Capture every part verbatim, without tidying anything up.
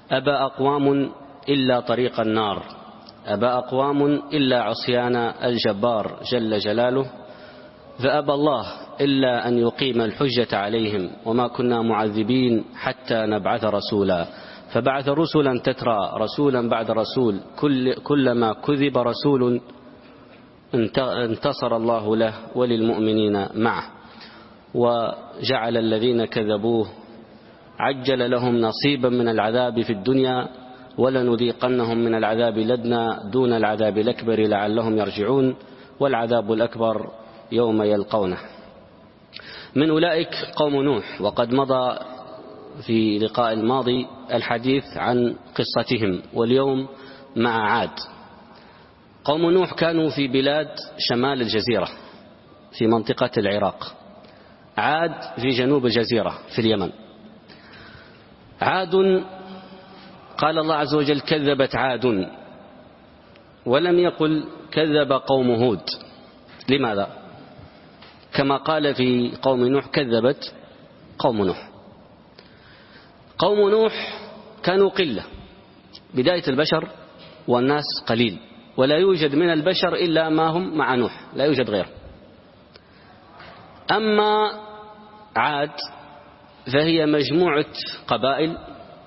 أبى أقوام إلا طريق النار، أبى أقوام إلا عصيان الجبار جل جلاله، فأبى الله إلا أن يقيم الحجة عليهم، وما كنا معذبين حتى نبعث رسولا، فبعث رسلا تترى رسولا بعد رسول، كل كلما كذب رسول انتصر الله له وللمؤمنين معه، وجعل الذين كذبوه عجل لهم نصيبا من العذاب في الدنيا، ولنذيقنهم من العذاب الأدنى دون العذاب الأكبر لعلهم يرجعون، والعذاب الأكبر يوم يلقونه. من أولئك قوم نوح، وقد مضى في لقاء الماضي الحديث عن قصتهم، واليوم مع عاد. قوم نوح كانوا في بلاد شمال الجزيرة في منطقة العراق، عاد في جنوب الجزيرة في اليمن. عاد قال الله عز وجل كذبت عاد، ولم يقل كذب قوم هود. لماذا؟ كما قال في قوم نوح كذبت قوم نوح. قوم نوح كانوا قلة، بداية البشر والناس قليل، ولا يوجد من البشر إلا ما هم مع نوح، لا يوجد غيره. أما عاد فهي مجموعة قبائل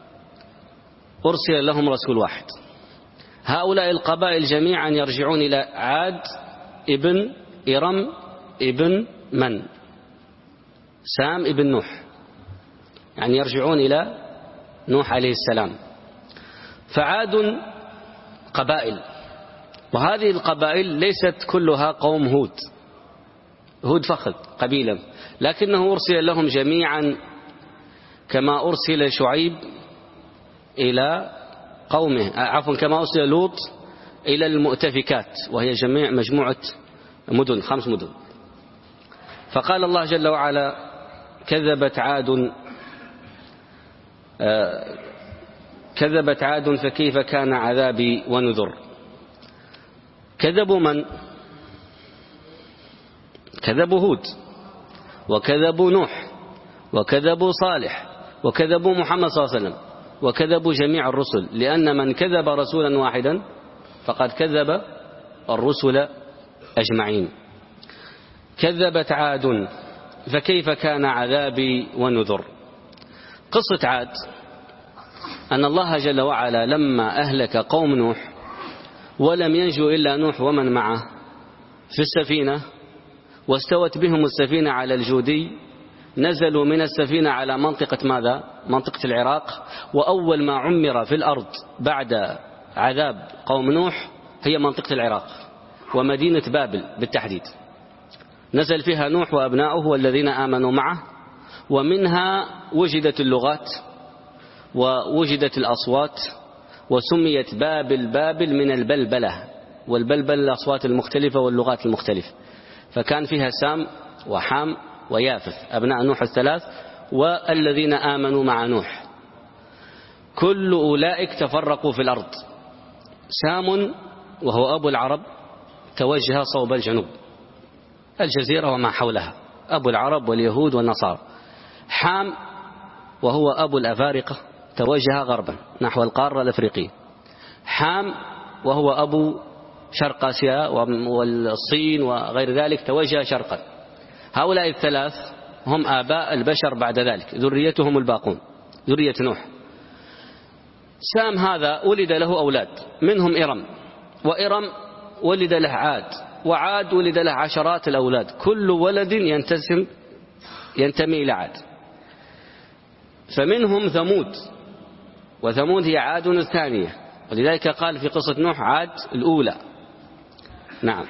أرسل لهم رسول واحد. هؤلاء القبائل جميعا يرجعون إلى عاد ابن إرم ابن من؟ سام ابن نوح، يعني يرجعون إلى نوح عليه السلام. فعاد قبائل، وهذه القبائل ليست كلها قوم هود، هود فقط قبيلة، لكنه أرسل لهم جميعا كما أرسل شعيب إلى قومه، عفوا كما أرسل لوط إلى المؤتفكات، وهي جميع مجموعة مدن، خمس مدن. فقال الله جل وعلا كذبت عاد آه كذبت عاد فكيف كان عذابي ونذر. كذبوا من؟ كذبوا هود، وكذبوا نوح، وكذبوا صالح، وكذبوا محمد صلى الله عليه وسلم، وكذبوا جميع الرسل، لأن من كذب رسولا واحدا فقد كذب الرسل أجمعين. كذبت عاد فكيف كان عذابي ونذر. قصة عاد أن الله جل وعلا لما أهلك قوم نوح ولم ينجو إلا نوح ومن معه في السفينة، واستوت بهم السفينة على الجودي، نزلوا من السفينة على منطقة ماذا؟ منطقة العراق. وأول ما عمر في الأرض بعد عذاب قوم نوح هي منطقة العراق ومدينة بابل بالتحديد، نزل فيها نوح وأبناؤه والذين آمنوا معه، ومنها وجدت اللغات ووجدت الأصوات، وسميت بابل بابل من البلبلة، والبلبل الأصوات المختلفة واللغات المختلفة. فكان فيها سام وحام ويافث أبناء نوح الثلاث والذين آمنوا مع نوح، كل أولئك تفرقوا في الأرض. سام وهو أبو العرب توجه صوب الجنوب، الجزيرة وما حولها، أبو العرب واليهود والنصارى. حام وهو أبو الأفارقة توجه غربا نحو القارة الأفريقية. حام وهو أبو شرق آسيا والصين وغير ذلك توجه شرقا. هؤلاء الثلاث هم آباء البشر بعد ذلك، ذريتهم الباقون، ذرية نوح. سام هذا ولد له أولاد، منهم إرم، وإرم ولد له عاد، وعاد ولد له عشرات الأولاد، كل ولد ينتسم ينتمي إلى عاد. فمنهم ثمود، وثمود هي عاد الثانية، ولذلك قال في قصة نوح عاد الأولى. نعم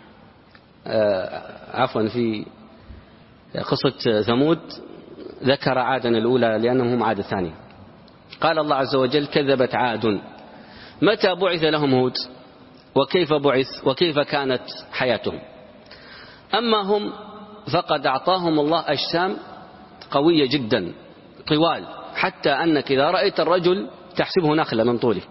آه عفوا في قصة ثمود ذكر عادا الأولى لأنهم هم عاد الثانية. قال الله عز وجل كذبت عاد. متى بعث لهم هود؟ وكيف بعث؟ وكيف كانت حياتهم؟ أما هم فقد أعطاهم الله أجسام قوية جدا طوال، حتى أنك إذا رأيت الرجل تحسبه نخلة من طوله.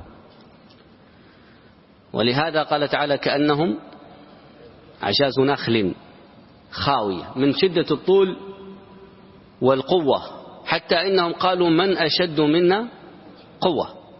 ولهذا قال تعالى كأنهم أعجاز نخل خاوية من شدة الطول والقوة، حتى إنهم قالوا من أشد منا قوة،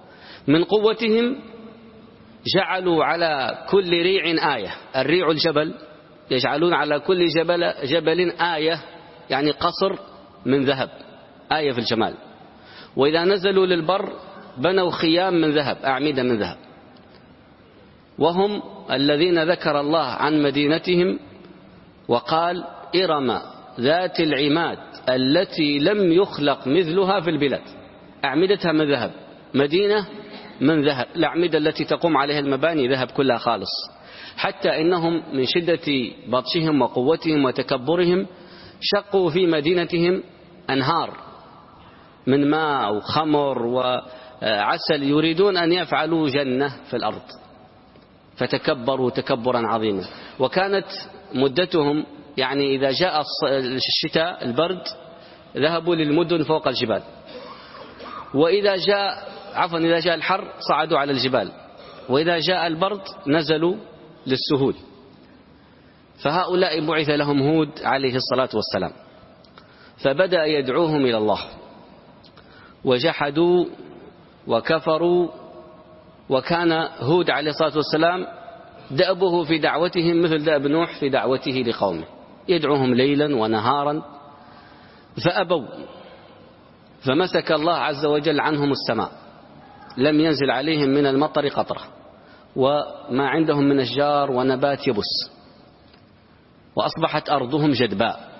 من قوتهم جعلوا على كل ريع آية. الريع الجبل، يجعلون على كل جبل, جبل آية، يعني قصر من ذهب، آية في الجمال. وإذا نزلوا للبر بنوا خيام من ذهب، أعمدة من ذهب. وهم الذين ذكر الله عن مدينتهم وقال: إرم ذات العماد التي لم يخلق مثلها في البلاد. أعمدتها من ذهب، مدينة من ذهب. الأعمدة التي تقوم عليها المباني ذهب كلها خالص. حتى إنهم من شدة بطشهم وقوتهم وتكبرهم شقوا في مدينتهم أنهار من ماء وخمر وعسل، يريدون أن يفعلوا جنة في الأرض، فتكبروا تكبرا عظيما. وكانت مدتهم يعني إذا جاء الشتاء البرد ذهبوا للمدن فوق الجبال، وإذا جاء عفوا إذا جاء الحر صعدوا على الجبال، وإذا جاء البرد نزلوا للسهول. فهؤلاء بعث لهم هود عليه الصلاة والسلام، فبدأ يدعوهم إلى الله، وجحدوا وكفروا. وكان هود عليه الصلاة والسلام دأبه في دعوتهم مثل دأب نوح في دعوته لقومه، يدعوهم ليلا ونهارا فأبوا. فمسك الله عز وجل عنهم السماء، لم ينزل عليهم من المطر قطرة، وما عندهم من أشجار ونبات يبس، وأصبحت أرضهم جدباء.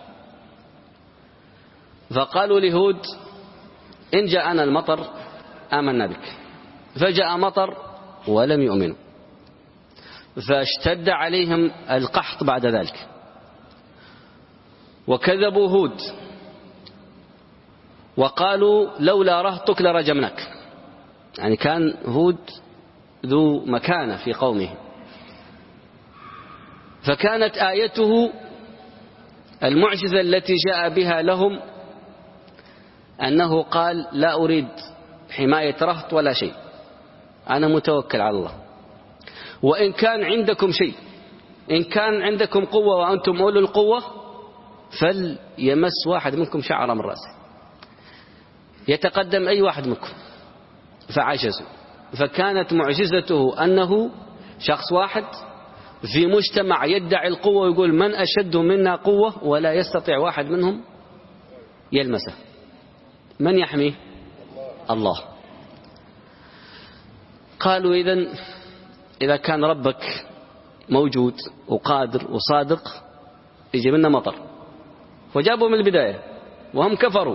فقالوا لهود: إن جاءنا المطر آمنا بك. فجاء مطر ولم يؤمنوا، فاشتد عليهم القحط بعد ذلك، وكذبوا هود وقالوا: لولا رهطك لرجمناك. يعني كان هود ذو مكانة في قومه. فكانت آيته المعجزة التي جاء بها لهم أنه قال: لا أريد حماية رهط ولا شيء، أنا متوكل على الله. وإن كان عندكم شيء، إن كان عندكم قوة وأنتم أولو القوة، فليمس واحد منكم شعر من رأسه، يتقدم أي واحد منكم. فعجزوا. فكانت معجزته أنه شخص واحد في مجتمع يدعي القوة ويقول: من أشد منا قوة، ولا يستطيع واحد منهم يلمسه. من يحميه؟ الله. قالوا: إذن إذا كان ربك موجود وقادر وصادق يجيب لنا مطر. وجابوا من البداية وهم كفروا.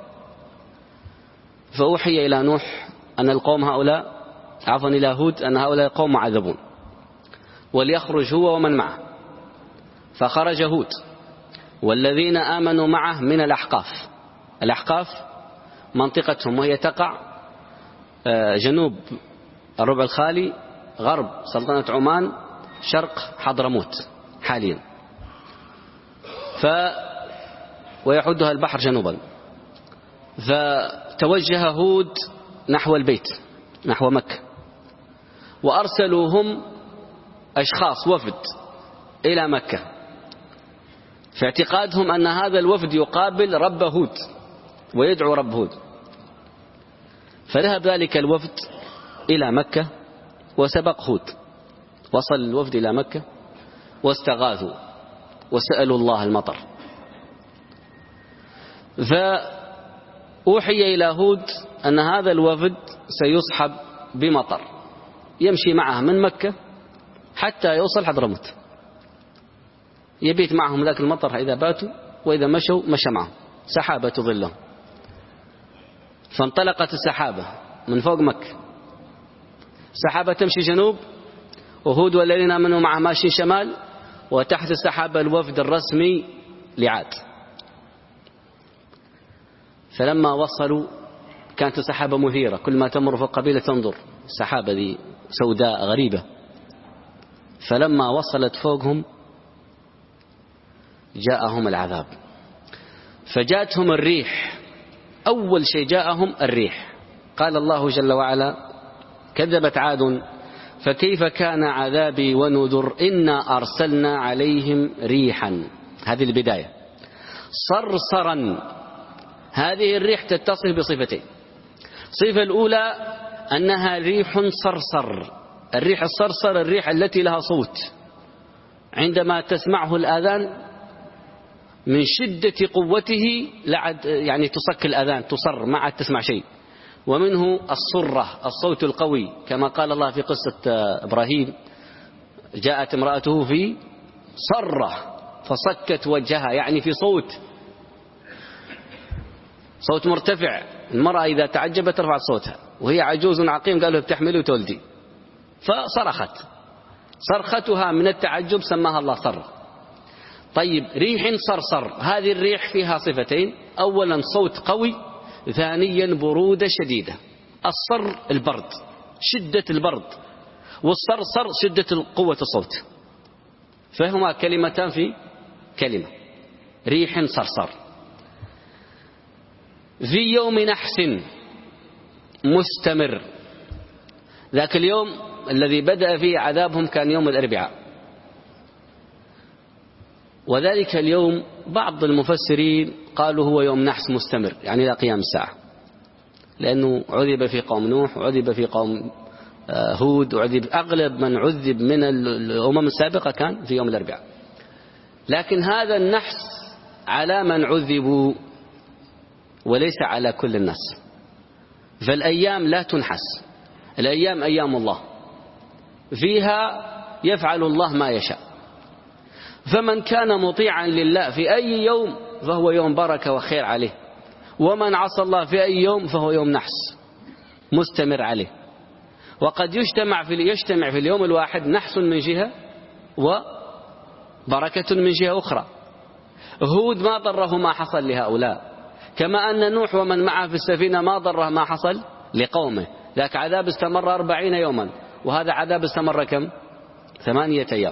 فأوحي إلى نوح أن القوم هؤلاء عفوا إلى هود أن هؤلاء قوم معذبون، وليخرج هو ومن معه. فخرج هود والذين آمنوا معه من الأحقاف. الأحقاف منطقتهم، وهي تقع جنوب الربع الخالي، غرب سلطنة عمان، شرق حضرموت حاليا، ف ويحدها البحر جنوبا. فتوجه هود نحو البيت، نحو مكة، وأرسلوا هم أشخاص وفد إلى مكة، في اعتقادهم أن هذا الوفد يقابل رب هود ويدعو رب هود. فذهب ذلك الوفد إلى مكة وسبق هود. وصل الوفد إلى مكة واستغاثوا وسألوا الله المطر. فأوحي إلى هود أن هذا الوفد سيصحب بمطر يمشي معه من مكة حتى يوصل حضرموت، يبيت معهم ذاك المطر إذا باتوا، وإذا مشوا مشى معهم، سحابة تظلهم. فانطلقت السحابة من فوق مكة، سحابة تمشي جنوب، وهود والذين آمنوا معه ماشي شمال، وتحت السحابة الوفد الرسمي لعاد. فلما وصلوا كانت السحابة مثيرة، كل ما تمر في القبيلة تنظر، السحابة دي سوداء غريبة. فلما وصلت فوقهم جاءهم العذاب، فجاءتهم الريح. أول شيء جاءهم الريح. قال الله جل وعلا: كذبت عاد فكيف كان عذابي ونذر إنا أرسلنا عليهم ريحا. هذه البداية. صرصرا، هذه الريح تتصف بصفتين. الصفة الأولى أنها ريح صرصر. الريح الصرصر الريح التي لها صوت، عندما تسمعه الآذان من شدة قوته لعد يعني تصك الآذان، تصر ما عاد تسمع شيء. ومنه الصرة الصوت القوي، كما قال الله في قصة إبراهيم: جاءت امرأته في صرة فصكت وجهها، يعني في صوت صوت مرتفع. المرأة إذا تعجبت ترفع صوتها، وهي عجوز عقيم قالوا بتحملي وتولدي، فصرخت، صرختها من التعجب سماها الله صرة. طيب، ريح صرصر، هذه الريح فيها صفتين: أولا صوت قوي، ثانيا برودة شديدة. الصر البرد، شدة البرد، والصرصر شدة قوة الصوت، فهما كلمتان في كلمة: ريح صرصر. في يوم نحس مستمر. ذاك اليوم الذي بدأ فيه عذابهم كان يوم الأربعاء، وذلك اليوم بعض المفسرين قالوا هو يوم نحس مستمر، يعني إلى قيام الساعة، لأنه عذب في قوم نوح وعذب في قوم هود وعذب أغلب من عذب من الأمم السابقة كان في يوم الأربعاء. لكن هذا النحس على من عذبوا وليس على كل الناس، فالأيام لا تنحس، الأيام أيام الله، فيها يفعل الله ما يشاء. فمن كان مطيعا لله في أي يوم فهو يوم بركة وخير عليه، ومن عصى الله في أي يوم فهو يوم نحس مستمر عليه. وقد يجتمع في يجتمع في اليوم الواحد نحس من جهة وبركة من جهة أخرى. هود ما ضره ما حصل لهؤلاء، كما أن نوح ومن معه في السفينة ما ضره ما حصل لقومه، ذاك عذاب استمر أربعين يوما، وهذا عذاب استمر كم؟ ثمانية أيام.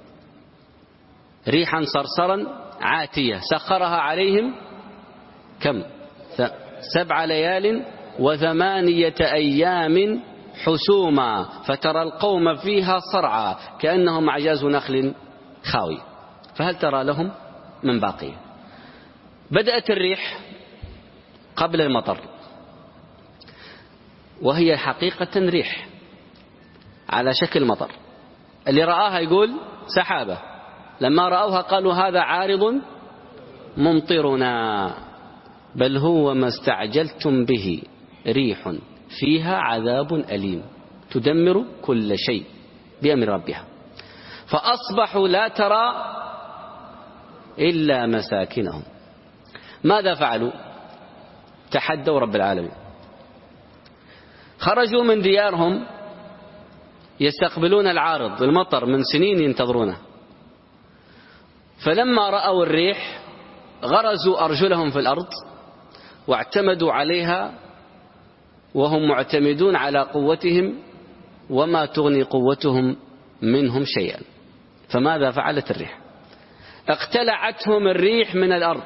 ريحا صرصرا عاتية سخرها عليهم كم؟ سبع ليال وثمانية أيام حسوما فترى القوم فيها صرعى كأنهم أعجاز نخل خاوي، فهل ترى لهم من باقية؟ بدأت الريح قبل المطر، وهي حقيقة ريح على شكل مطر. اللي رآها يقول سحابة، لما رأوها قالوا هذا عارض ممطرنا، بل هو ما استعجلتم به ريح فيها عذاب أليم تدمر كل شيء بأمر ربها. فأصبحوا لا ترى إلا مساكنهم. ماذا فعلوا؟ تحدوا رب العالمين، خرجوا من ديارهم يستقبلون العارض المطر من سنين ينتظرونه، فلما رأوا الريح غرزوا أرجلهم في الأرض واعتمدوا عليها، وهم معتمدون على قوتهم وما تغني قوتهم منهم شيئا. فماذا فعلت الريح؟ اقتلعتهم الريح من الأرض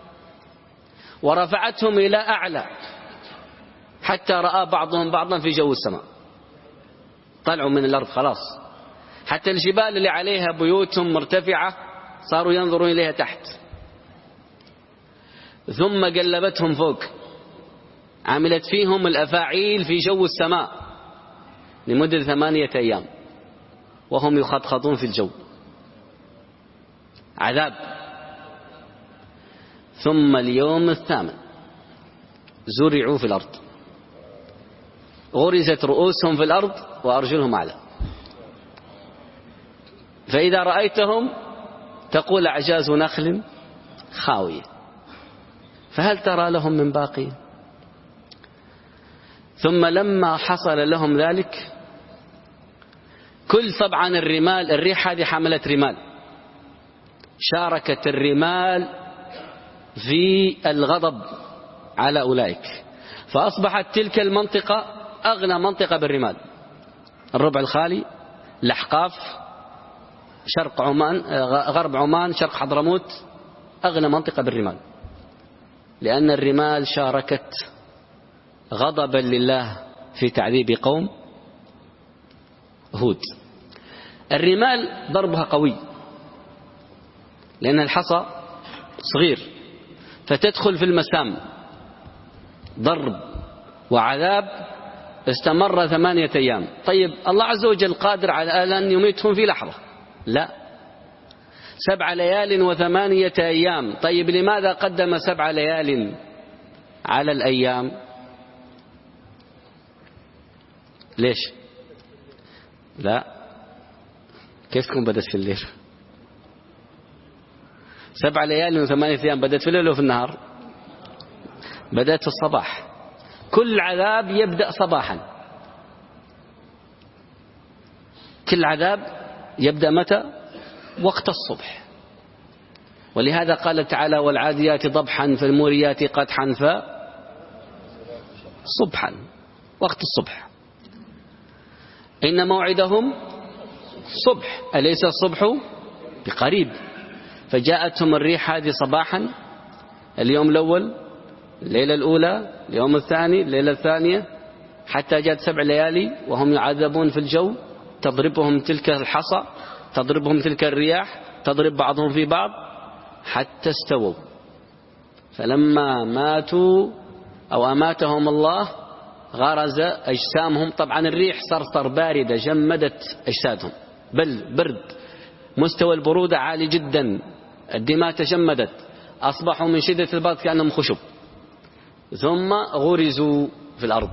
ورفعتهم إلى أعلى، حتى رأى بعضهم بعضا في جو السماء، طلعوا من الأرض خلاص. حتى الجبال اللي عليها بيوتهم مرتفعة صاروا ينظرون إليها تحت. ثم قلبتهم فوق، عملت فيهم الأفاعيل في جو السماء لمدة ثمانية أيام وهم يخطخطون في الجو، عذاب. ثم اليوم الثامن زرعوا في الأرض، غرزت رؤوسهم في الأرض وأرجلهم أعلى، فإذا رأيتهم تقول أعجاز نخل خاوية، فهل ترى لهم من باقي؟ ثم لما حصل لهم ذلك، كل طبعا الرمال، الريح هذه حملت رمال، شاركت الرمال في الغضب على أولئك، فأصبحت تلك المنطقة أغنى منطقة بالرمال. الربع الخالي، الأحقاف، شرق عمان، غرب عمان، شرق حضرموت، أغنى منطقة بالرمال، لأن الرمال شاركت غضبا لله في تعذيب قوم هود. الرمال ضربها قوي لأن الحصى صغير، فتدخل في المسام، ضرب وعذاب استمر ثمانية أيام. طيب الله عز وجل قادر على أن يميتهم في لحظة؟ لا، سبع ليال وثمانية أيام. طيب لماذا قدم سبع ليال على الأيام؟ ليش؟ لا، كيف تكون بدت في الليل؟ سبع ليال وثمانية أيام بدت في الليل وفي النهار؟ بدأت في الصباح. كل عذاب يبدأ صباحا، كل عذاب يبدأ متى؟ وقت الصبح. ولهذا قال تعالى والعاديات ضبحا فالموريات قدحا فصبحا، وقت الصبح. إن موعدهم صبح أليس الصبح بقريب؟ فجاءتهم الريح هذه صباحا، اليوم الأول، الليلة الأولى، اليوم الثاني، الليلة الثانية، حتى جاءت سبع ليالي وهم يعذبون في الجو، تضربهم تلك الحصى، تضربهم تلك الرياح، تضرب بعضهم في بعض حتى استووا. فلما ماتوا أو أماتهم الله غرز أجسامهم. طبعا الريح صرصر باردة جمدت أجسادهم، بل برد، مستوى البرودة عالي جدا، الدماء تجمدت، أصبحوا من شدة البرد كأنهم خشب، ثم غرزوا في الأرض.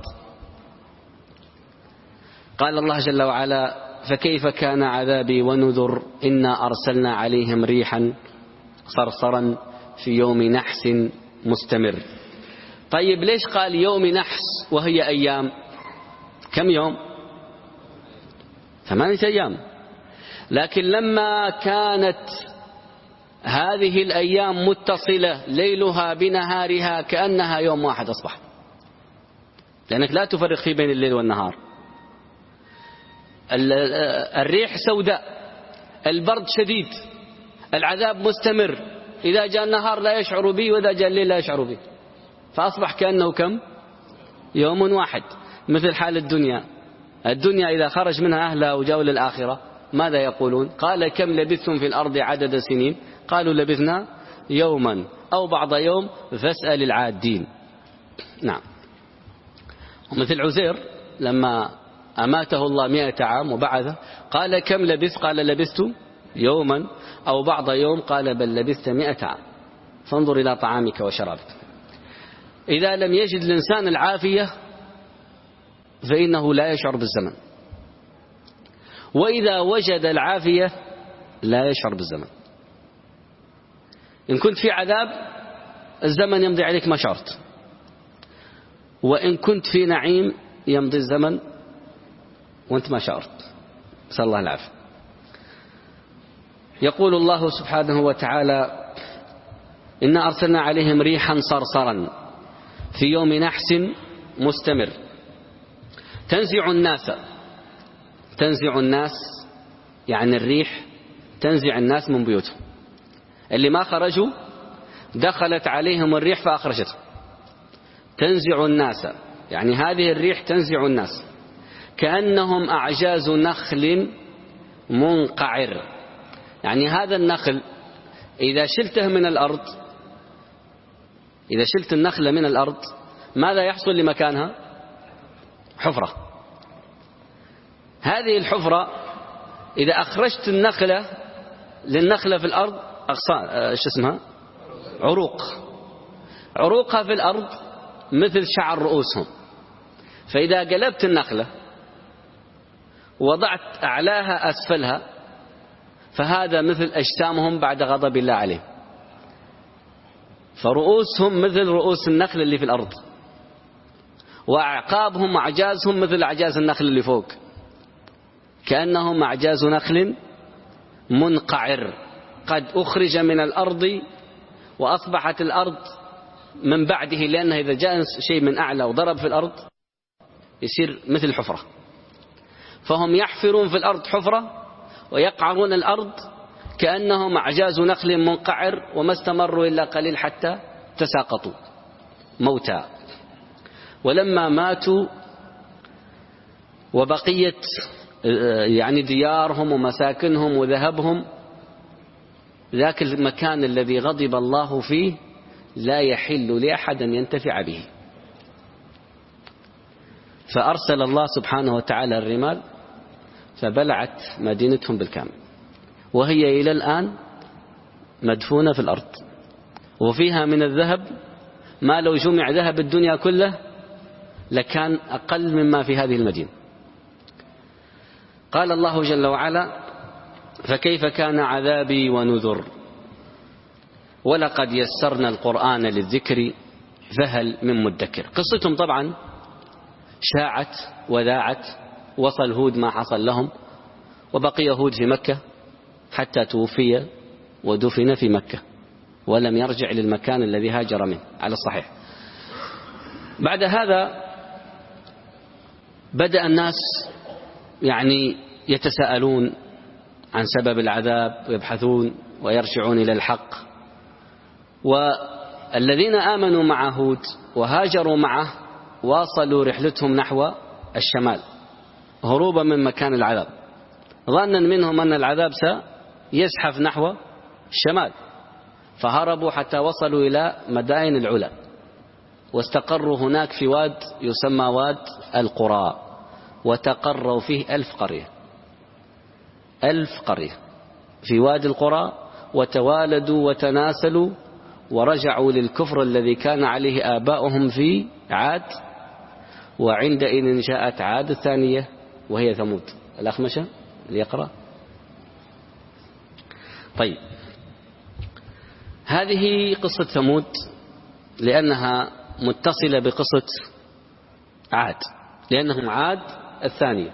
قال الله جل وعلا فكيف كان عذابي ونذر إنا أرسلنا عليهم ريحا صرصرا في يوم نحس مستمر. طيب ليش قال يوم نحس وهي أيام؟ كم يوم؟ ثمانية أيام. لكن لما كانت هذه الأيام متصلة ليلها بنهارها كأنها يوم واحد أصبح، لأنك لا تفرق في بين الليل والنهار. الريح سوداء، البرد شديد، العذاب مستمر، إذا جاء النهار لا يشعر به وإذا جاء الليل لا يشعر به، فأصبح كأنه كم؟ يوم واحد. مثل حال الدنيا، الدنيا إذا خرج منها أهلها وجاءوا للآخرة ماذا يقولون؟ قال كم لبثتم في الأرض عدد سنين؟ قالوا لبثنا يوما أو بعض يوم فاسأل العادين. نعم. ومثل عزير لما أماته الله مئة عام وبعثه قال كم لبثت؟ قال لبثت يوما أو بعض يوم، قال بل لبثت مئة عام، فانظر إلى طعامك وشرابك. إذا لم يجد الإنسان العافية فإنه لا يشعر بالزمن، وإذا وجد العافية لا يشعر بالزمن. إن كنت في عذاب الزمن يمضي عليك ما شعرت، وإن كنت في نعيم يمضي الزمن وأنت ما شعرت. نسأل الله العافية. يقول الله سبحانه وتعالى إنا أرسلنا عليهم ريحا صرصرا في يوم نحس مستمر تنزع الناس. تنزع الناس يعني الريح تنزع الناس من بيوتهم، اللي ما خرجوا دخلت عليهم الريح فأخرجتهم. تنزع الناس يعني هذه الريح تنزع الناس كأنهم أعجاز نخل منقعر. يعني هذا النخل إذا شلته من الأرض، إذا شلت النخلة من الأرض ماذا يحصل لمكانها؟ حفرة. هذه الحفرة إذا أخرجت النخلة للنخلة في الأرض أغصان، ايش اسمها؟ عروق. عروقها في الأرض مثل شعر رؤوسهم. فإذا قلبت النخلة وضعت أعلاها أسفلها فهذا مثل أجسامهم بعد غضب الله عليهم. فرؤوسهم مثل رؤوس النخل اللي في الأرض، وأعقابهم وأعجازهم مثل أعجاز النخل اللي فوق، كأنهم أعجاز نخل منقعر قد أخرج من الأرض وأصبحت الأرض من بعده، لأنه إذا جاء شيء من أعلى وضرب في الأرض يصير مثل حفرة. فهم يحفرون في الأرض حفرة ويقعرون الأرض كأنهم أعجاز نخل منقعر، وما استمروا إلا قليل حتى تساقطوا موتى. ولما ماتوا وبقيت يعني ديارهم ومساكنهم وذهبهم، ذاك المكان الذي غضب الله فيه لا يحل لأحد أن ينتفع به. فأرسل الله سبحانه وتعالى الرمال فبلعت مدينتهم بالكامل، وهي إلى الآن مدفونة في الأرض، وفيها من الذهب ما لو جمع ذهب الدنيا كله لكان أقل مما في هذه المدينة. قال الله جل وعلا: فكيف كان عذابي ونذر ولقد يسرنا القرآن للذكر فهل من مدكر. قصتهم طبعا شاعت وذاعت، وصل هود ما حصل لهم، وبقي هود في مكة حتى توفي ودفن في مكة ولم يرجع للمكان الذي هاجر منه على الصحيح. بعد هذا بدأ الناس يعني يتساءلون عن سبب العذاب ويبحثون ويرجعون إلى الحق. والذين آمنوا مع هود وهاجروا معه واصلوا رحلتهم نحو الشمال هروبا من مكان العذاب، ظنا منهم أن العذاب سيزحف نحو الشمال، فهربوا حتى وصلوا إلى مدائن العلا واستقروا هناك في واد يسمى واد القرى، وتقروا فيه ألف قرية ألف قرية في واد القرى، وتوالدوا وتناسلوا ورجعوا للكفر الذي كان عليه آباؤهم في عاد. وعندئذ جاءت عاد الثانية وهي ثمود. الأخمشة اللي يقرأ. طيب، هذه قصة ثمود لأنها متصلة بقصة عاد، لأنهم عاد الثانية.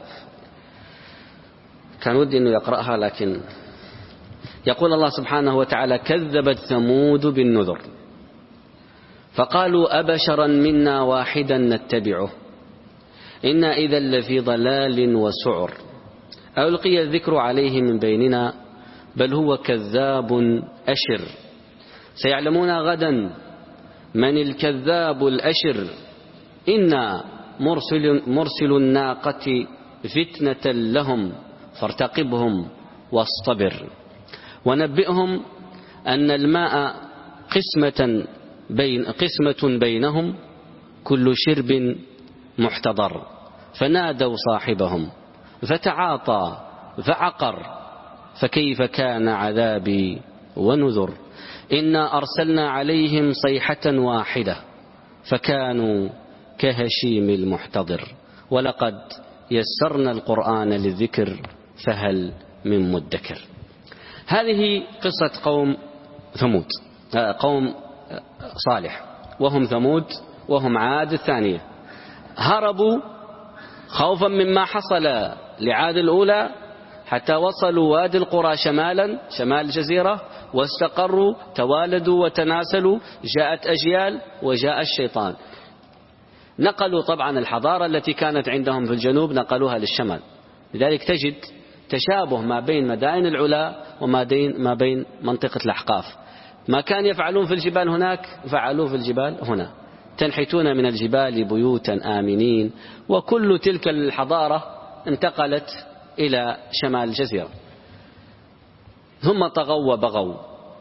كان ودي أنه يقرأها، لكن يقول الله سبحانه وتعالى: كذبت ثمود بالنذر فقالوا أبشرا منا واحدا نتبعه إنا إذا لفي ضلال وسعر ألقي الذكر عليه من بيننا بل هو كذاب أشر سيعلمون غدا من الكذاب الأشر إنا مرسل, مرسل الناقة فتنة لهم فارتقبهم واصطبر ونبئهم أن الماء قسمة, بين قسمة بينهم كل شرب محتضر فنادوا صاحبهم فتعاطى فعقر فكيف كان عذابي ونذر إنا أرسلنا عليهم صيحة واحدة فكانوا كهشيم المحتضر ولقد يسرنا القرآن للذكر فهل من مدكر. هذه قصة قوم ثمود، قوم صالح، وهم ثمود وهم عاد الثانية. هربوا خوفا مما حصل لعاد الأولى حتى وصلوا وادي القرى شمالا شمال الجزيرة واستقروا، توالدوا وتناسلوا، جاءت أجيال وجاء الشيطان. نقلوا طبعا الحضارة التي كانت عندهم في الجنوب نقلوها للشمال، لذلك تجد تشابه ما بين مدائن العلا وما بين ما بين منطقة الأحقاف. ما كان يفعلون في الجبال هناك فعلوه في الجبال هنا، تنحتون من الجبال بيوتا آمنين، وكل تلك الحضارة انتقلت إلى شمال الجزيرة. ثم طغوا وبغوا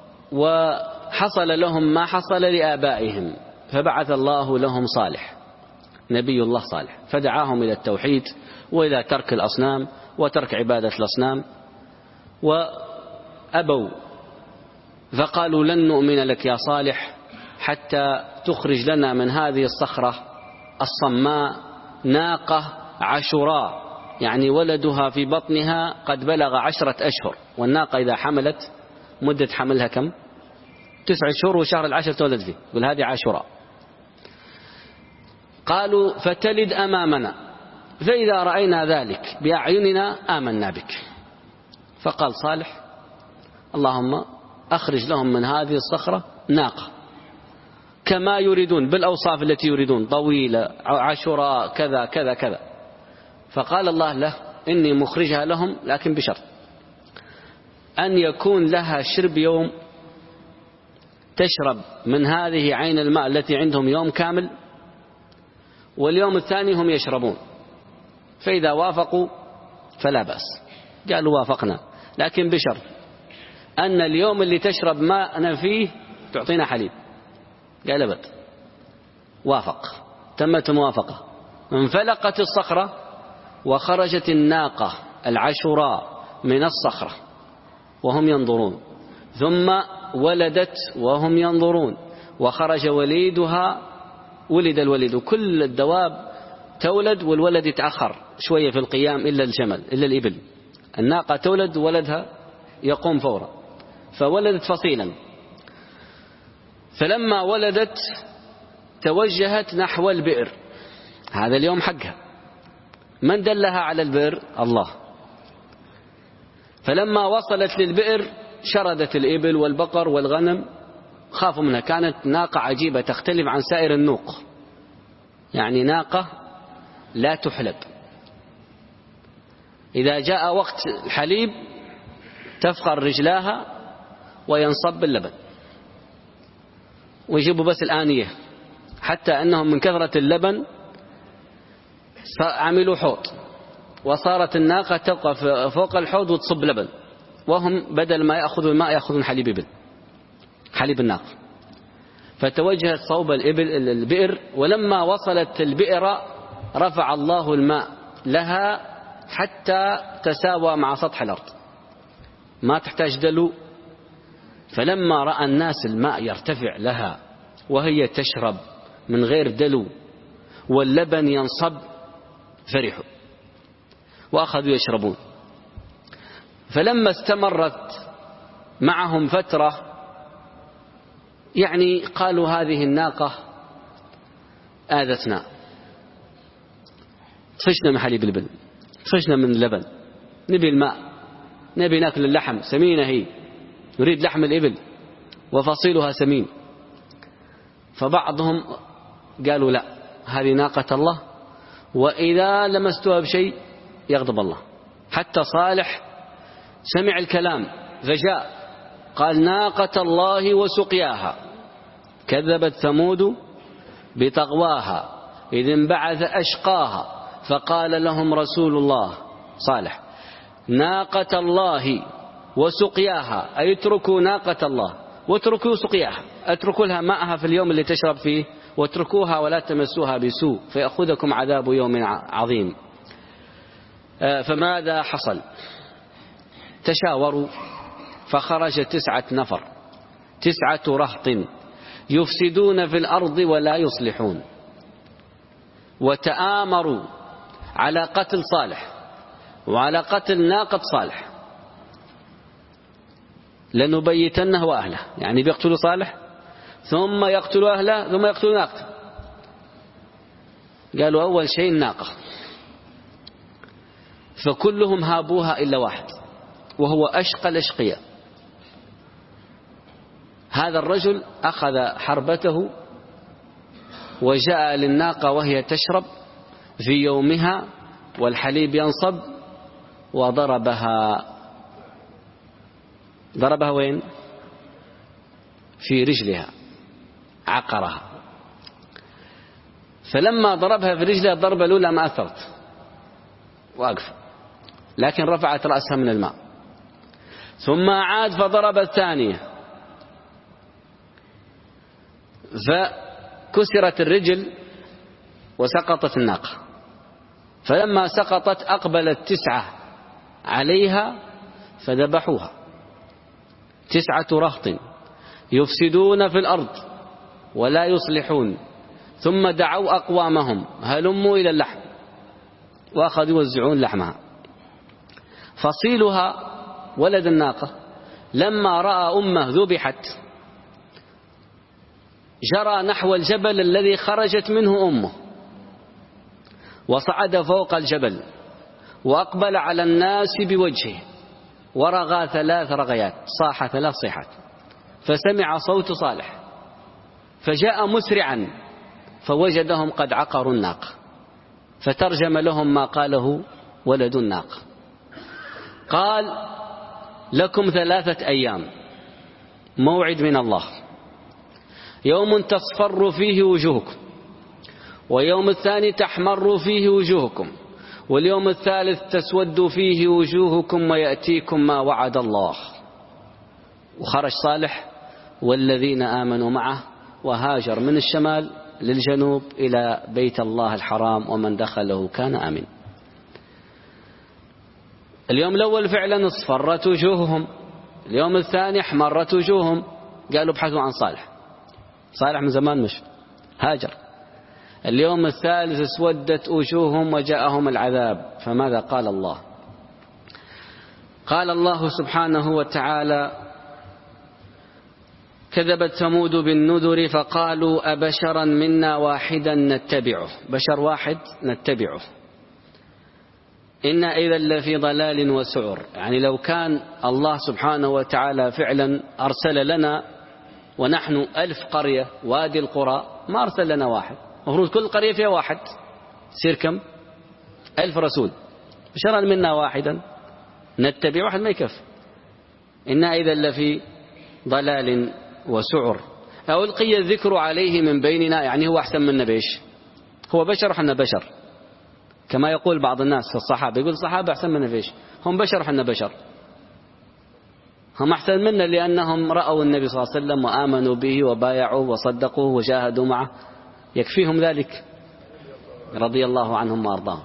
وحصل لهم ما حصل لآبائهم، فبعث الله لهم صالح نبي الله صالح فدعاهم إلى التوحيد وإلى ترك الأصنام وترك عبادة الأصنام، وأبوا فقالوا لن نؤمن لك يا صالح حتى تخرج لنا من هذه الصخرة الصماء ناقة عشراء، يعني ولدها في بطنها قد بلغ عشرة أشهر، والناقة إذا حملت مدة حملها كم؟ تسعة شهور وشهر العشر تولد فيه، يقول هذه عاشوراء. قالوا فتلد أمامنا فإذا رأينا ذلك بأعيننا آمنا بك. فقال صالح اللهم أخرج لهم من هذه الصخرة ناقة كما يريدون بالأوصاف التي يريدون، طويلة عاشوراء كذا كذا كذا. فقال الله له إني مخرجها لهم لكن بشرط أن يكون لها شرب يوم، تشرب من هذه عين الماء التي عندهم يوم كامل، واليوم الثاني هم يشربون، فإذا وافقوا فلا بأس. قالوا وافقنا لكن بشرط أن اليوم اللي تشرب ماءنا فيه تعطينا حليب. قال أبد. وافق، تمت موافقة. انفلقت الصخرة وخرجت الناقة العشراء من الصخرة وهم ينظرون، ثم ولدت وهم ينظرون، وخرج وليدها، ولد الولد. كل الدواب تولد والولد يتأخر شوية في القيام إلا الجمل إلا الإبل. الناقة تولد ولدها يقوم فورا، فولدت فصيلا. فلما ولدت توجهت نحو البئر، هذا اليوم حقها. من دلها على البئر؟ الله. فلما وصلت للبئر شردت الإبل والبقر والغنم، خافوا منها. كانت ناقة عجيبة تختلف عن سائر النوق، يعني ناقة لا تحلب. إذا جاء وقت الحليب تفخر رجلاها وينصب اللبن ويجيبوا بس الآنية، حتى أنهم من كثرة اللبن عملوا حوض، وصارت الناقة تبقى فوق الحوض وتصب لبن، وهم بدل ما يأخذوا الماء يأخذون حليب إبل، حليب الناقة. فتوجهت صوب الإبل البئر، ولما وصلت البئر رفع الله الماء لها حتى تساوى مع سطح الأرض، ما تحتاج دلو. فلما رأى الناس الماء يرتفع لها وهي تشرب من غير دلو واللبن ينصب فرحوا وأخذوا يشربون. فلما استمرت معهم فترة يعني قالوا هذه الناقة آذتنا، طفشنا من حليب الإبل، طفشنا من اللبن، نبي الماء، نبي ناكل اللحم، سمينة هي، نريد لحم الإبل وفصيلها سمين. فبعضهم قالوا لا، هذه ناقة الله، وإذا لمستها بشيء يغضب الله. حتى صالح سمع الكلام فجاء قال ناقة الله وسقياها كذبت ثمود بطغواها إذ انبعث أشقاها فقال لهم رسول الله صالح ناقة الله وسقياها، أي اتركوا ناقة الله واتركوا سقياها، اتركوا لها ماءها في اليوم اللي تشرب فيه، واتركوها ولا تمسوها بسوء فيأخذكم عذاب يوم عظيم. فماذا حصل؟ تشاوروا فخرج تسعة نفر، تسعة رهط يفسدون في الأرض ولا يصلحون، وتآمروا على قتل صالح وعلى قتل ناقة صالح، لنبيتنه وأهله، يعني بيقتلوا صالح ثم يقتلوا أهله ثم يقتلوا ناقته. قالوا أول شيء الناقة، فكلهم هابوها إلا واحد وهو أشقى الأشقياء. هذا الرجل أخذ حربته وجاء للناقة وهي تشرب في يومها والحليب ينصب وضربها. ضربها وين؟ في رجلها، عقرها. فلما ضربها في رجلها الضربة الأولى ما أثرت واقف، لكن رفعت رأسها من الماء، ثم عاد فضرب الثانية فكسرت الرجل وسقطت الناقة. فلما سقطت أقبلت تسعة عليها فذبحوها، تسعة رهط يفسدون في الأرض ولا يصلحون، ثم دعوا أقوامهم هلموا إلى اللحم وأخذوا يوزعون لحمها. فصيلها ولد الناقة لما رأى أمه ذبحت جرى نحو الجبل الذي خرجت منه أمه، وصعد فوق الجبل وأقبل على الناس بوجهه ورغى ثلاث رغيات، صاح ثلاث صيحات، فسمع صوت صالح فجاء مسرعا فوجدهم قد عقروا الناقة، فترجم لهم ما قاله ولد الناقة. قال لكم ثلاثة أيام موعد من الله، يوم تصفر فيه وجوهكم، ويوم الثاني تحمر فيه وجوهكم، واليوم الثالث تسود فيه وجوهكم ويأتيكم ما وعد الله. وخرج صالح والذين آمنوا معه وهاجر من الشمال للجنوب إلى بيت الله الحرام، ومن دخله كان آمن. اليوم الأول فعلا اصفرت وجوههم، اليوم الثاني احمرت وجوههم، قالوا ابحثوا عن صالح. صالح من زمان مش هاجر. اليوم الثالث اسودت وجوههم وجاءهم العذاب. فماذا قال الله؟ قال الله سبحانه وتعالى: كذبت ثمود بالنذر فقالوا أبشرا منا واحدا نتبعه. بشر واحد نتبعه. إنا إذا لفي ضلال وسعر. يعني لو كان الله سبحانه وتعالى فعلا أرسل لنا ونحن ألف قرية وادي القرى، ما أرسل لنا واحد. مفروض كل قرية فيها واحد، سير كم؟ ألف رسول. بشرا منا واحدا نتبع، واحد ما يكفي. إنا إذا لفي ضلال وسعر. أو ألقي الذكر عليه من بيننا، يعني هو أحسن منا بإيش؟ هو بشر وحنا بشر، كما يقول بعض الناس في الصحابة، يقول الصحابة أحسن منا بإيش؟ هم بشر وحنا بشر. هم أحسن منا لأنهم رأوا النبي صلى الله عليه وسلم وآمنوا به وبايعوه وصدقوه وجاهدوا معه، يكفيهم ذلك رضي الله عنهم وأرضاهم.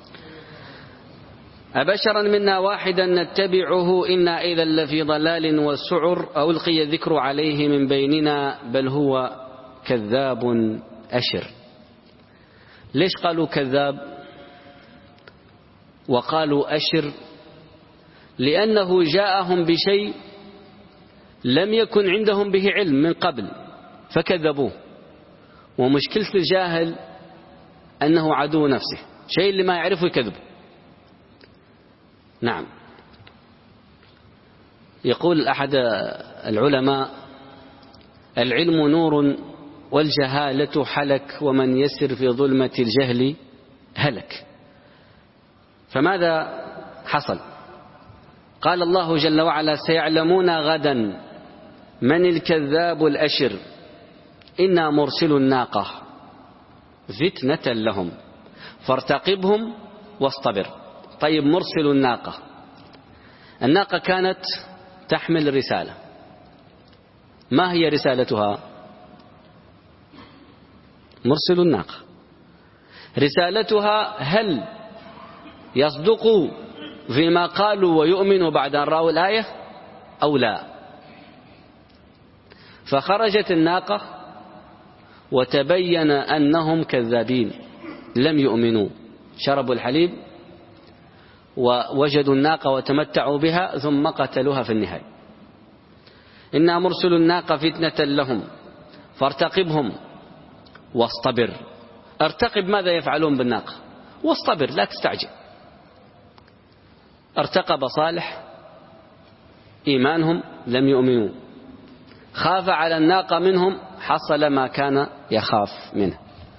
أبشرا منا واحدا نتبعه إنا إذا لفي ضلال وسعر. أو ألقي الذكر عليه من بيننا بل هو كذاب أشر. ليش قالوا كذاب وقالوا أشر؟ لأنه جاءهم بشيء لم يكن عندهم به علم من قبل فكذبوه. ومشكلة الجاهل أنه عدو نفسه، شيء اللي ما يعرفه يكذبه. نعم. يقول أحد العلماء: العلم نور والجهالة حلك، ومن يسر في ظلمة الجهل هلك. فماذا حصل؟ قال الله جل وعلا: سيعلمون غدا من الكذاب الأشر إنا مرسل الناقة فتنة لهم فارتقبهم واصطبر. طيب، مرسل الناقة، الناقة كانت تحمل رسالة. ما هي رسالتها؟ مرسل الناقة رسالتها هل يصدقوا فيما قالوا ويؤمنوا بعد أن رأوا الآية أو لا؟ فخرجت الناقة وتبين أنهم كذابين، لم يؤمنوا. شربوا الحليب ووجدوا الناقة وتمتعوا بها ثم قتلوها في النهاية. إنا مرسل الناقة فتنة لهم فارتقبهم واصطبر. ارتقب ماذا يفعلون بالناقة، واصطبر لا تستعجل. ارتقب صالح إيمانهم لم يؤمنوا، خاف على الناقة منهم حصل ما كان يخاف منه.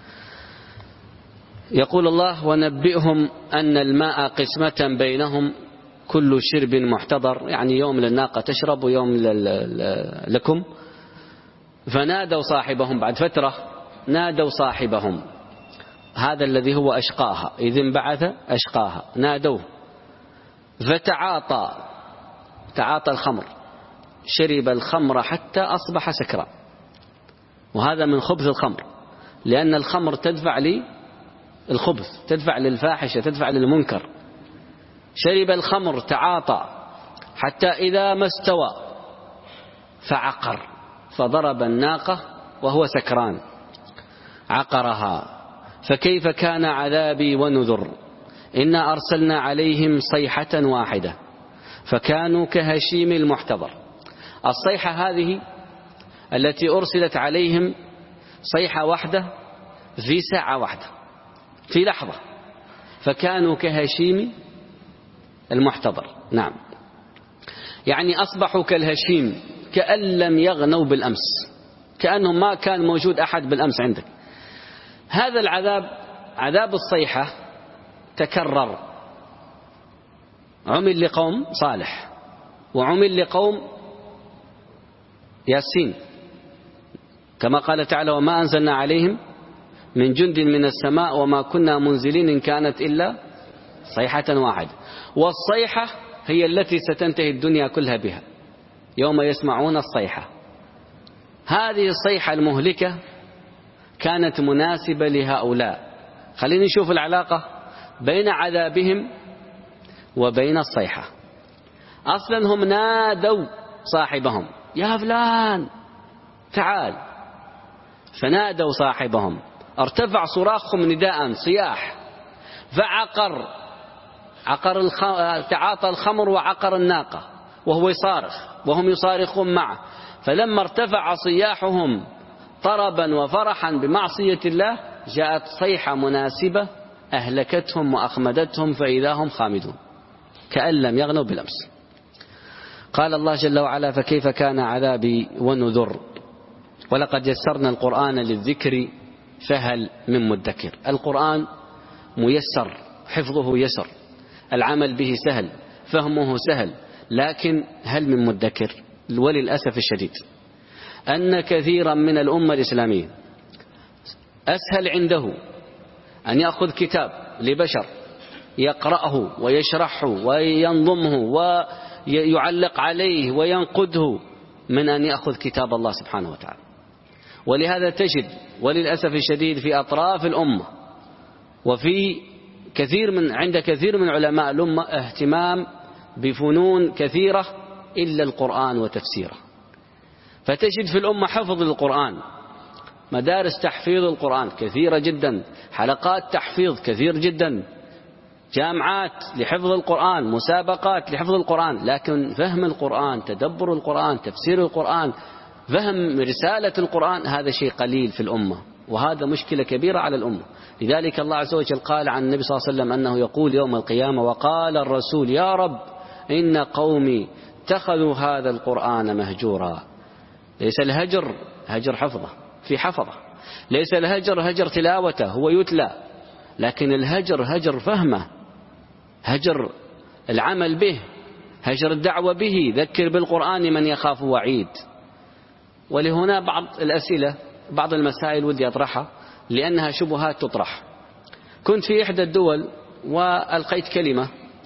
يقول الله: ونبئهم أن الماء قسمة بينهم كل شرب محتضر. يعني يوم للناقة تشرب ويوم لكم. فنادوا صاحبهم، بعد فترة نادوا صاحبهم، هذا الذي هو أشقاها، إذ انبعث أشقاها، نادوه فتعاطى، تعاطى الخمر، شرب الخمر حتى أصبح سكرا. وهذا من خبث الخمر، لأن الخمر تدفع لي الخبث، تدفع للفاحشة، تدفع للمنكر. شرب الخمر تعاطى حتى إذا ما استوى فعقر، فضرب الناقة وهو سكران عقرها. فكيف كان عذابي ونذر إنا أرسلنا عليهم صيحة واحدة فكانوا كهشيم المحتضر. الصيحة هذه التي أرسلت عليهم صيحة واحدة في ساعة واحدة، في لحظة، فكانوا كهشيم المحتضر. نعم، يعني أصبحوا كالهشيم، كأن لم يغنوا بالأمس، كأنهم ما كان موجود أحد بالأمس عندك. هذا العذاب، عذاب الصيحة، تكرر. عمل لقوم صالح وعمل لقوم ياسين، كما قال تعالى: وما أنزلنا عليهم من جند من السماء وما كنا منزلين إن كانت إلا صيحة واحدة. والصيحة هي التي ستنتهي الدنيا كلها بها يوم يسمعون الصيحة. هذه الصيحة المهلكة كانت مناسبة لهؤلاء. خلينا نشوف العلاقة بين عذابهم وبين الصيحة. أصلا هم نادوا صاحبهم يا فلان تعال، فنادوا صاحبهم، ارتفع صراخهم نداء صياح، فعقر عقر الخ... تعاطى الخمر وعقر الناقة وهو يصارخ وهم يصارخون معه. فلما ارتفع صياحهم طربا وفرحا بمعصية الله جاءت صيحة مناسبة أهلكتهم وأخمدتهم فإذا هم خامدون كأن لم يغنوا بالأمس. قال الله جل وعلا فكيف كان عذابي ونذر ولقد يسرنا القرآن للذكر فهل من مدكر. القرآن ميسر، حفظه يسر، العمل به سهل، فهمه سهل، لكن هل من مدكر؟ وللأسف الشديد أن كثيرا من الأمة الإسلامية أسهل عنده أن يأخذ كتاب لبشر يقرأه ويشرحه وينظمه ويعلق عليه وينقده من أن يأخذ كتاب الله سبحانه وتعالى. ولهذا تجد وللأسف الشديد في أطراف الأمة وفي كثير من عند كثير من علماء الأمة اهتمام بفنون كثيرة إلا القرآن وتفسيره. فتجد في الأمة حفظ القرآن، مدارس تحفيظ القرآن كثيرة جدا، حلقات تحفيظ كثير جدا، جامعات لحفظ القرآن، مسابقات لحفظ القرآن، لكن فهم القرآن، تدبر القرآن، تفسير القرآن، فهم رسالة القرآن، هذا شيء قليل في الأمة، وهذا مشكلة كبيرة على الأمة. لذلك الله عز وجل قال عن النبي صلى الله عليه وسلم أنه يقول يوم القيامة وقال الرسول يا رب إن قومي اتخذوا هذا القرآن مهجورا. ليس الهجر هجر حفظه في حفظه، ليس الهجر هجر تلاوته هو يتلى، لكن الهجر هجر فهمه، هجر العمل به، هجر الدعوة به، ذكر بالقرآن من يخاف وعيد. ولهنا بعض الأسئلة بعض المسائل ودي أطرحها لأنها شبهات تطرح. كنت في إحدى الدول وألقيت كلمة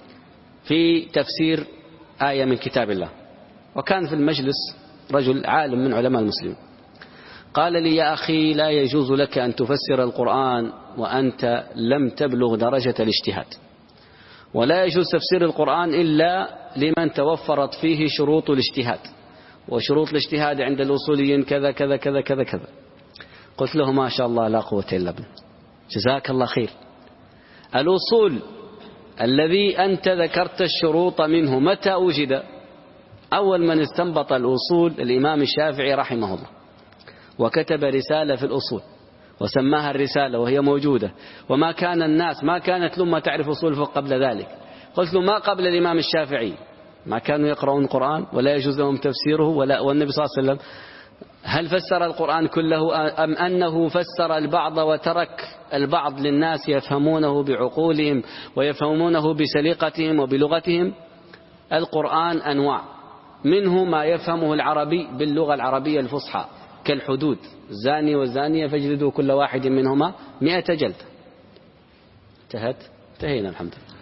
في تفسير آية من كتاب الله، وكان في المجلس رجل عالم من علماء المسلمين قال لي يا أخي لا يجوز لك أن تفسر القرآن وأنت لم تبلغ درجة الاجتهاد، ولا يجوز تفسير القرآن إلا لمن توفرت فيه شروط الاجتهاد، وشروط الاجتهاد عند الأصوليين كذا كذا كذا كذا كذا. قلت له ما شاء الله لا قوة إلا بالله، جزاك الله خير. الأصول الذي أنت ذكرت الشروط منه متى وجد؟ أول من استنبط الأصول الإمام الشافعي رحمه الله، وكتب رسالة في الأصول وسماها الرسالة وهي موجودة، وما كان الناس ما كانت الأمة تعرف أصول الفقه قبل ذلك. قلت له ما قبل الإمام الشافعي ما كانوا يقرؤون القرآن ولا يجوز لهم تفسيره ولا، والنبي صلى الله عليه وسلم هل فسر القرآن كله أم أنه فسر البعض وترك البعض للناس يفهمونه بعقولهم ويفهمونه بسليقتهم وبلغتهم؟ القرآن أنواع، منه ما يفهمه العربي باللغة العربية الفصحى كالحدود، زاني وزانية فاجلدوا كل واحد منهما مئة جلدة. انتهت انتهينا الحمد لله.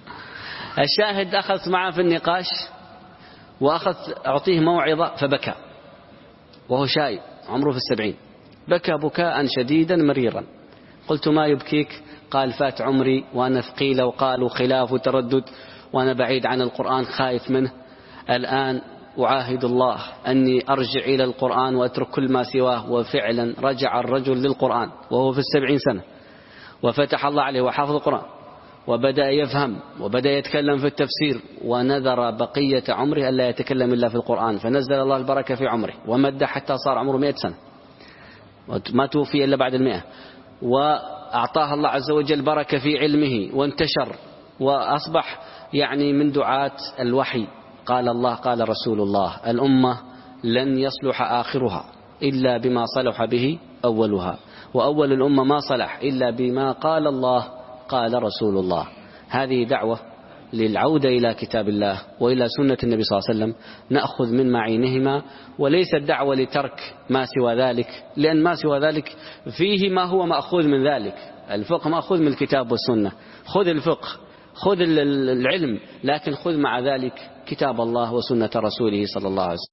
الشاهد أخذ معه في النقاش وأخذ أعطيه موعظة فبكى وهو شايب عمره في السبعين، بكى بكاء شديدا مريرا. قلت ما يبكيك؟ قال فات عمري وأنا ثقيل وقالوا خلاف وتردد وأنا بعيد عن القرآن خايف منه، الآن أعاهد الله أني أرجع إلى القرآن وأترك كل ما سواه. وفعلا رجع الرجل للقرآن وهو في السبعين سنة، وفتح الله عليه وحافظ القرآن وبدأ يفهم وبدأ يتكلم في التفسير، ونذر بقية عمره ألا يتكلم إلا في القرآن، فنزل الله البركة في عمره ومد حتى صار عمره مئة سنة، ما توفي إلا بعد المئة، وأعطاه الله عز وجل بركة في علمه وانتشر وأصبح يعني من دعاة الوحي. قال الله قال رسول الله الأمة لن يصلح آخرها إلا بما صلح به أولها، وأول الأمة ما صلح إلا بما قال الله قال رسول الله. هذه دعوة للعودة إلى كتاب الله وإلى سنة النبي صلى الله عليه وسلم، نأخذ من معينهما، وليس الدعوة لترك ما سوى ذلك، لأن ما سوى ذلك فيه ما هو مأخوذ من ذلك. الفقه مأخوذ من الكتاب والسنة، خذ الفقه خذ العلم، لكن خذ مع ذلك كتاب الله وسنة رسوله صلى الله عليه وسلم.